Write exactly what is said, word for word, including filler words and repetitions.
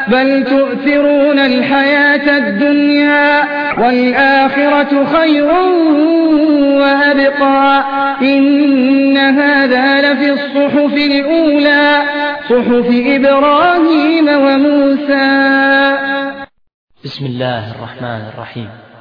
بل تؤثرون الحياة الدنيا والآخرة خير وأبقى إن هذا لفي الصحف الأولى صحف إبراهيم وموسى. بسم الله الرحمن الرحيم.